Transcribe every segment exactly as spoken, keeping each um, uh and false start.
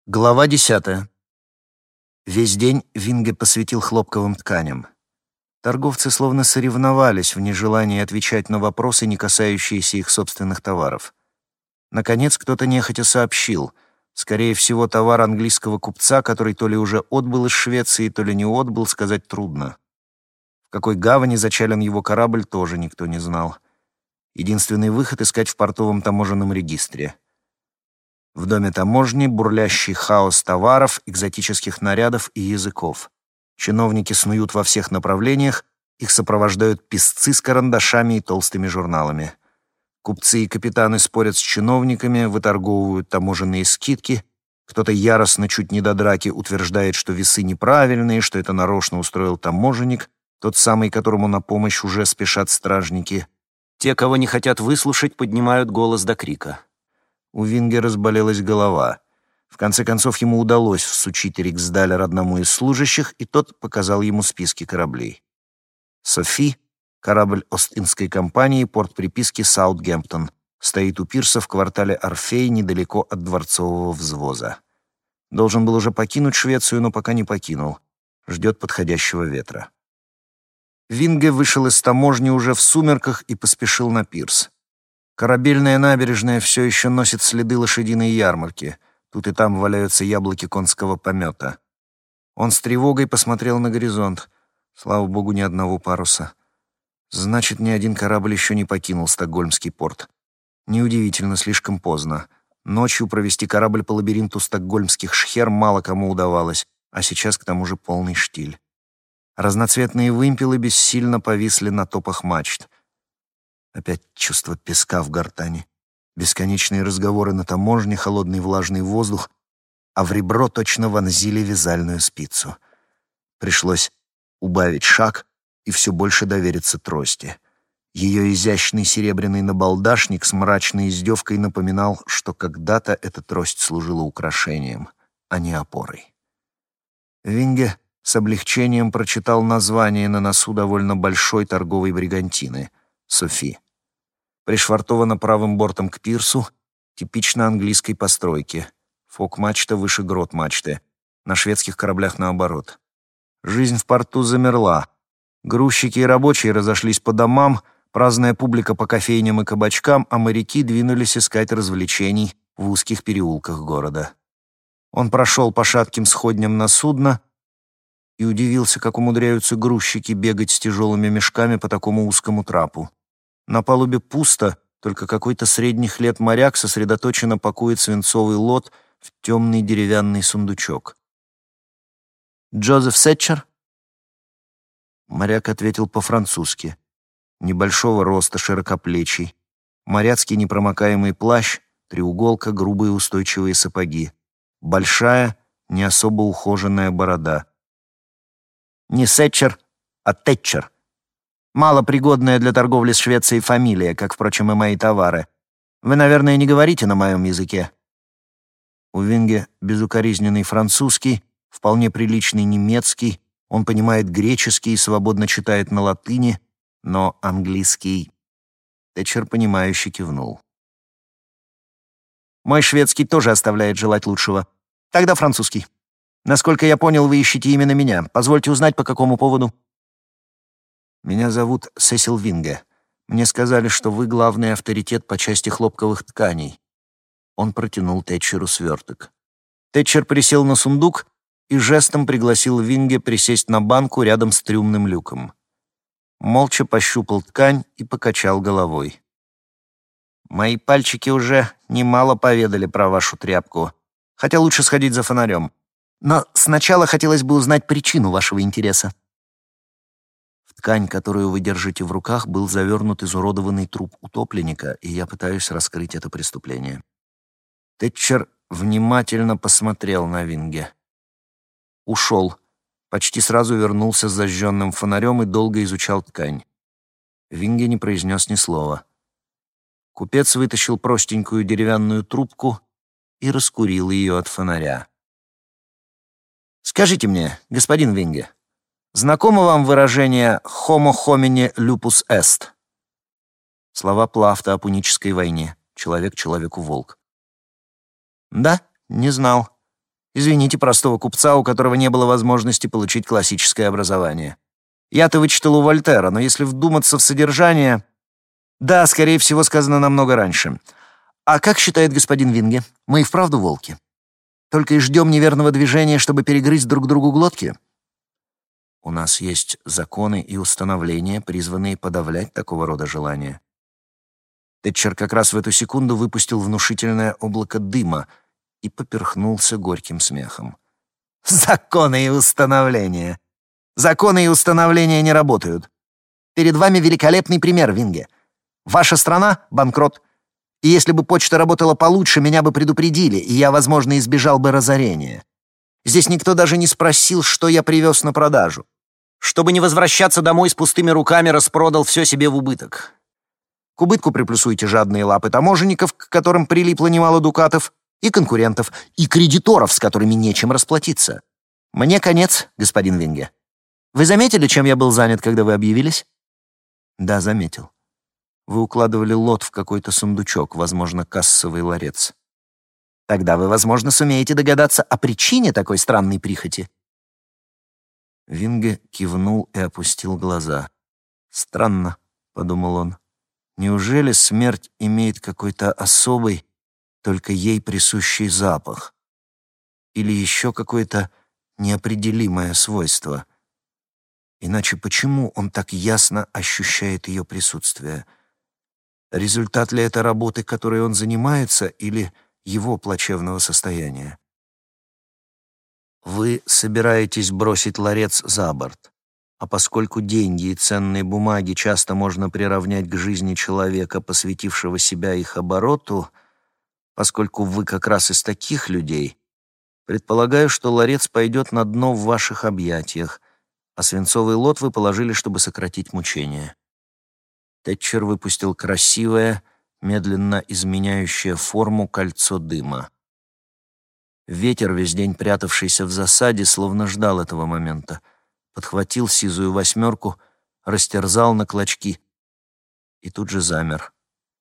Глава десятая. Весь день Винге посвятил хлопковым тканям. Торговцы словно соревновались в нежелании отвечать на вопросы, не касающиеся их собственных товаров. Наконец, кто-то нехотя сообщил. Скорее всего, товар английского купца, который то ли уже отбыл из Швеции, то ли не отбыл, сказать трудно. В какой гавани зачален его корабль, тоже никто не знал. Единственный выход — искать в портовом таможенном регистре. В доме таможни бурлящий хаос товаров, экзотических нарядов и языков. Чиновники снуют во всех направлениях, их сопровождают писцы с карандашами и толстыми журналами. Купцы и капитаны спорят с чиновниками, выторговывают таможенные скидки. Кто-то яростно, чуть не до драки, утверждает, что весы неправильные, что это нарочно устроил таможенник, тот самый, которому на помощь уже спешат стражники. Те, кого не хотят выслушать, поднимают голос до крика. У Винге разболелась голова. В конце концов, ему удалось всучить риксдалер одному из служащих, и тот показал ему списки кораблей. «Софи» — корабль Ост-Индской компании, порт приписки Саутгемптон, стоит у пирса в квартале Орфей, недалеко от дворцового взвоза. Должен был уже покинуть Швецию, но пока не покинул. Ждет подходящего ветра. Винге вышел из таможни уже в сумерках и поспешил на пирс. Корабельная набережная все еще носит следы лошадиной ярмарки. Тут и там валяются яблоки конского помета. Он с тревогой посмотрел на горизонт. Слава богу, ни одного паруса. Значит, ни один корабль еще не покинул Стокгольмский порт. Неудивительно, слишком поздно. Ночью провести корабль по лабиринту стокгольмских шхер мало кому удавалось, а сейчас к тому же полный штиль. Разноцветные вымпелы бессильно повисли на топах мачт. Опять чувство песка в гортани. Бесконечные разговоры на таможне, холодный влажный воздух, а в ребро точно вонзили вязальную спицу. Пришлось убавить шаг и все больше довериться трости. Ее изящный серебряный набалдашник с мрачной издевкой напоминал, что когда-то эта трость служила украшением, а не опорой. Винге с облегчением прочитал название на носу довольно большой торговой бригантины — «Софи». Пришвартована правым бортом к пирсу, типично английской постройки. Фок-мачта выше грот-мачты. На шведских кораблях наоборот. Жизнь в порту замерла. Грузчики и рабочие разошлись по домам, праздная публика по кофейням и кабачкам, а моряки двинулись искать развлечений в узких переулках города. Он прошел по шатким сходням на судно и удивился, как умудряются грузчики бегать с тяжелыми мешками по такому узкому трапу. На палубе пусто, только какой-то средних лет моряк сосредоточенно пакует свинцовый лот в темный деревянный сундучок. «Джозеф Сетчер?» Моряк ответил по-французски. Небольшого роста, широкоплечий. Моряцкий непромокаемый плащ, треуголка, грубые устойчивые сапоги. Большая, не особо ухоженная борода. «Не Сетчер, а Тэтчер. Малопригодная для торговли с Швецией фамилия, как, впрочем, и мои товары. Вы, наверное, не говорите на моем языке?» У Винге безукоризненный французский, вполне приличный немецкий, он понимает греческий и свободно читает на латыни, но английский... Тэтчер, понимающе кивнул. «Мой шведский тоже оставляет желать лучшего. Тогда французский. Насколько я понял, вы ищете именно меня. Позвольте узнать, по какому поводу?» «Меня зовут Сесил Винге. Мне сказали, что вы главный авторитет по части хлопковых тканей». Он протянул Тэтчеру сверток. Тэтчер присел на сундук и жестом пригласил Винге присесть на банку рядом с трюмным люком. Молча пощупал ткань и покачал головой. «Мои пальчики уже немало поведали про вашу тряпку, хотя лучше сходить за фонарем. Но сначала хотелось бы узнать причину вашего интереса». В ткань, которую вы держите в руках, был завернут изуродованный труп утопленника, и я пытаюсь раскрыть это преступление. Тэтчер внимательно посмотрел на Винге. Ушел. Почти сразу вернулся с зажженным фонарем и долго изучал ткань. Винге не произнес ни слова. Купец вытащил простенькую деревянную трубку и раскурил ее от фонаря. «Скажите мне, господин Винге, знакомо вам выражение «homo homini lupus est»?» Слова Плафта о пунической войне. Человек человеку волк. «Да, не знал. Извините простого купца, у которого не было возможности получить классическое образование. Я-то вычитал у Вольтера, но если вдуматься в содержание... Да, скорее всего, сказано намного раньше. А как считает господин Винге? Мы и вправду волки? Только и ждем неверного движения, чтобы перегрызть друг другу глотки? У нас есть законы и установления, призванные подавлять такого рода желания. Тэтчер как раз в эту секунду выпустил внушительное облако дыма и поперхнулся горьким смехом. Законы и установления. Законы и установления не работают. Перед вами великолепный пример, Винге. Ваша страна — банкрот. И если бы почта работала получше, меня бы предупредили, и я, возможно, избежал бы разорения. Здесь никто даже не спросил, что я привез на продажу. Чтобы не возвращаться домой с пустыми руками, распродал все себе в убыток. К убытку приплюсуйте жадные лапы таможенников, к которым прилипло немало дукатов, и конкурентов, и кредиторов, с которыми нечем расплатиться. Мне конец, господин Винге. Вы заметили, чем я был занят, когда вы объявились? Да, заметил. Вы укладывали лот в какой-то сундучок, возможно, кассовый ларец. Тогда вы, возможно, сумеете догадаться о причине такой странной прихоти. Винге кивнул и опустил глаза. «Странно», — подумал он. «Неужели смерть имеет какой-то особый, только ей присущий запах? Или еще какое-то неопределимое свойство? Иначе почему он так ясно ощущает ее присутствие? Результат ли это работы, которой он занимается, или его плачевного состояния? Вы собираетесь бросить ларец за борт, а поскольку деньги и ценные бумаги часто можно приравнять к жизни человека, посвятившего себя их обороту, поскольку вы как раз из таких людей, предполагаю, что ларец пойдет на дно в ваших объятиях, а свинцовый лот вы положили, чтобы сократить мучения». Тэтчер выпустил красивое, медленно изменяющее форму кольцо дыма. Ветер, весь день прятавшийся в засаде, словно ждал этого момента, подхватил сизую восьмерку, растерзал на клочки и тут же замер.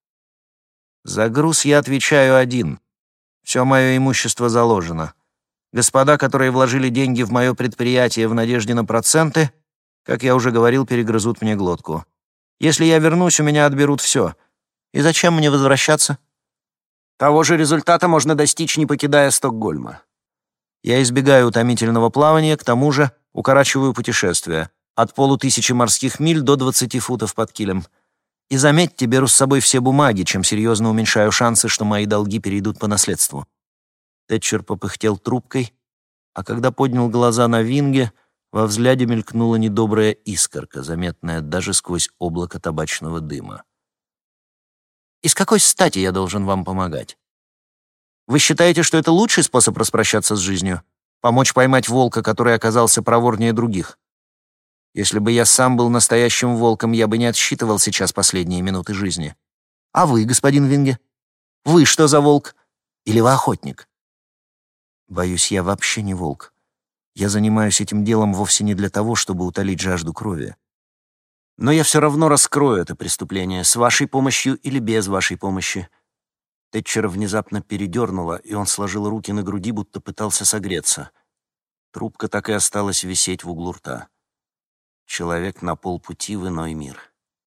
«За груз я отвечаю один. Все мое имущество заложено. Господа, которые вложили деньги в мое предприятие в надежде на проценты, как я уже говорил, перегрызут мне глотку. Если я вернусь, у меня отберут все. И зачем мне возвращаться? Того же результата можно достичь, не покидая Стокгольма. Я избегаю утомительного плавания, к тому же укорачиваю путешествия. От полутысячи морских миль до двадцати футов под килем. И заметьте, беру с собой все бумаги, чем серьезно уменьшаю шансы, что мои долги перейдут по наследству». Тэтчер попыхтел трубкой, а когда поднял глаза на Винге, во взгляде мелькнула недобрая искорка, заметная даже сквозь облако табачного дыма. «И с какой стати я должен вам помогать? Вы считаете, что это лучший способ распрощаться с жизнью? Помочь поймать волка, который оказался проворнее других? Если бы я сам был настоящим волком, я бы не отсчитывал сейчас последние минуты жизни. А вы, господин Винге? Вы что за волк? Или вы охотник?» «Боюсь, я вообще не волк. Я занимаюсь этим делом вовсе не для того, чтобы утолить жажду крови. Но я все равно раскрою это преступление, с вашей помощью или без вашей помощи». Тэтчера внезапно передернуло, и он сложил руки на груди, будто пытался согреться. Трубка так и осталась висеть в углу рта. Человек на полпути в иной мир.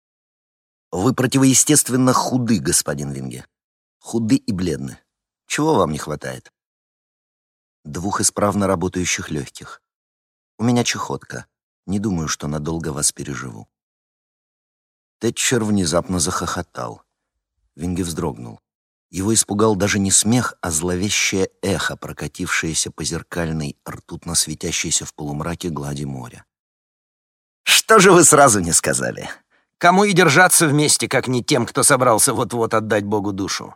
«Вы противоестественно худы, господин Винге. Худы и бледны. Чего вам не хватает?» «Двух исправно работающих легких. У меня чахотка. Не думаю, что надолго вас переживу». Тэтчер внезапно захохотал. Винге вздрогнул. Его испугал даже не смех, а зловещее эхо, прокатившееся по зеркальной, ртутно светящейся в полумраке глади моря. «Что же вы сразу не сказали? Кому и держаться вместе, как не тем, кто собрался вот-вот отдать Богу душу?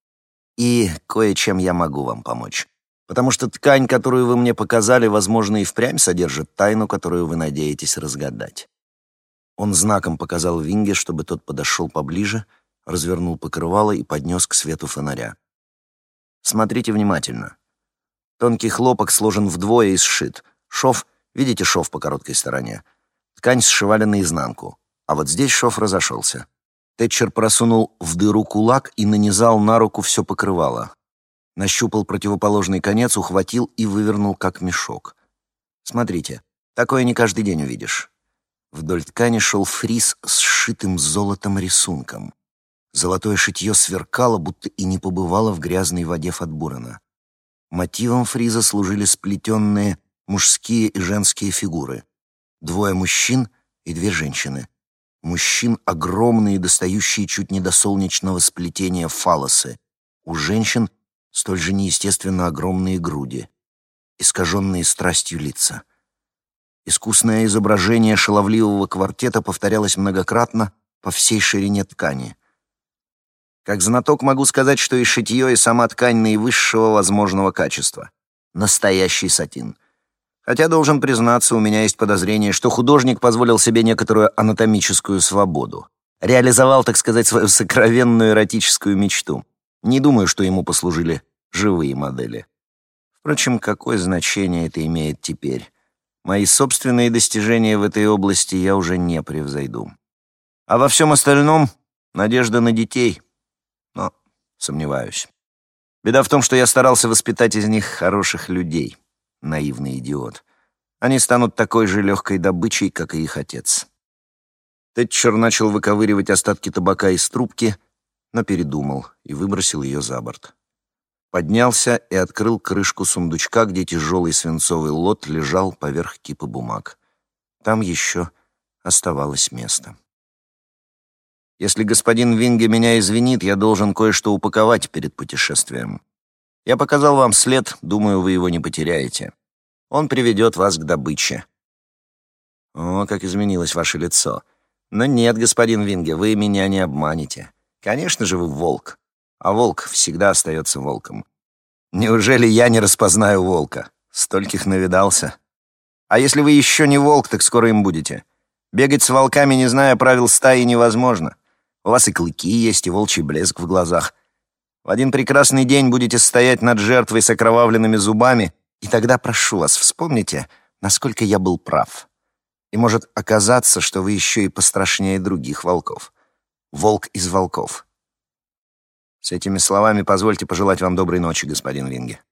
И кое-чем я могу вам помочь. Потому что ткань, которую вы мне показали, возможно, и впрямь содержит тайну, которую вы надеетесь разгадать». Он знаком показал Винге, чтобы тот подошел поближе, развернул покрывало и поднес к свету фонаря. «Смотрите внимательно. Тонкий хлопок сложен вдвое и сшит. Шов, видите шов по короткой стороне? Ткань сшивали наизнанку, а вот здесь шов разошелся». Тэтчер просунул в дыру кулак и нанизал на руку все покрывало. Нащупал противоположный конец, ухватил и вывернул, как мешок. Смотрите, такое не каждый день увидишь. Вдоль ткани шел фриз с сшитым золотом рисунком. Золотое шитье сверкало, будто и не побывало в грязной воде Фатбурена. Мотивом фриза служили сплетенные мужские и женские фигуры. Двое мужчин и две женщины. Мужчин огромные, достающие чуть не до солнечного сплетения фалосы. У женщин столь же неестественно огромные груди, искаженные страстью лица. Искусное изображение шаловливого квартета повторялось многократно по всей ширине ткани. Как знаток могу сказать, что и шитье, и сама ткань наивысшего возможного качества. Настоящий сатин. Хотя, должен признаться, у меня есть подозрение, что художник позволил себе некоторую анатомическую свободу. Реализовал, так сказать, свою сокровенную эротическую мечту. Не думаю, что ему послужили живые модели. Впрочем, какое значение это имеет теперь? Мои собственные достижения в этой области я уже не превзойду. А во всем остальном надежда на детей. Но сомневаюсь. Беда в том, что я старался воспитать из них хороших людей. Наивный идиот. Они станут такой же легкой добычей, как и их отец. Тэтчер начал выковыривать остатки табака из трубки, но передумал и выбросил ее за борт. Поднялся и открыл крышку сундучка, где тяжелый свинцовый лот лежал поверх кипа бумаг. Там еще оставалось место. Если господин Винге меня извинит, я должен кое-что упаковать перед путешествием. Я показал вам след, думаю, вы его не потеряете. Он приведет вас к добыче. О, как изменилось ваше лицо. Но нет, господин Винге, вы меня не обманете. Конечно же, вы волк. А волк всегда остается волком. Неужели я не распознаю волка? Стольких навидался. А если вы еще не волк, так скоро им будете. Бегать с волками, не зная правил стаи, невозможно. У вас и клыки есть, и волчий блеск в глазах. В один прекрасный день будете стоять над жертвой с окровавленными зубами, и тогда, прошу вас, вспомните, насколько я был прав. И может оказаться, что вы еще и пострашнее других волков. Волк из волков. С этими словами позвольте пожелать вам доброй ночи, господин Винге.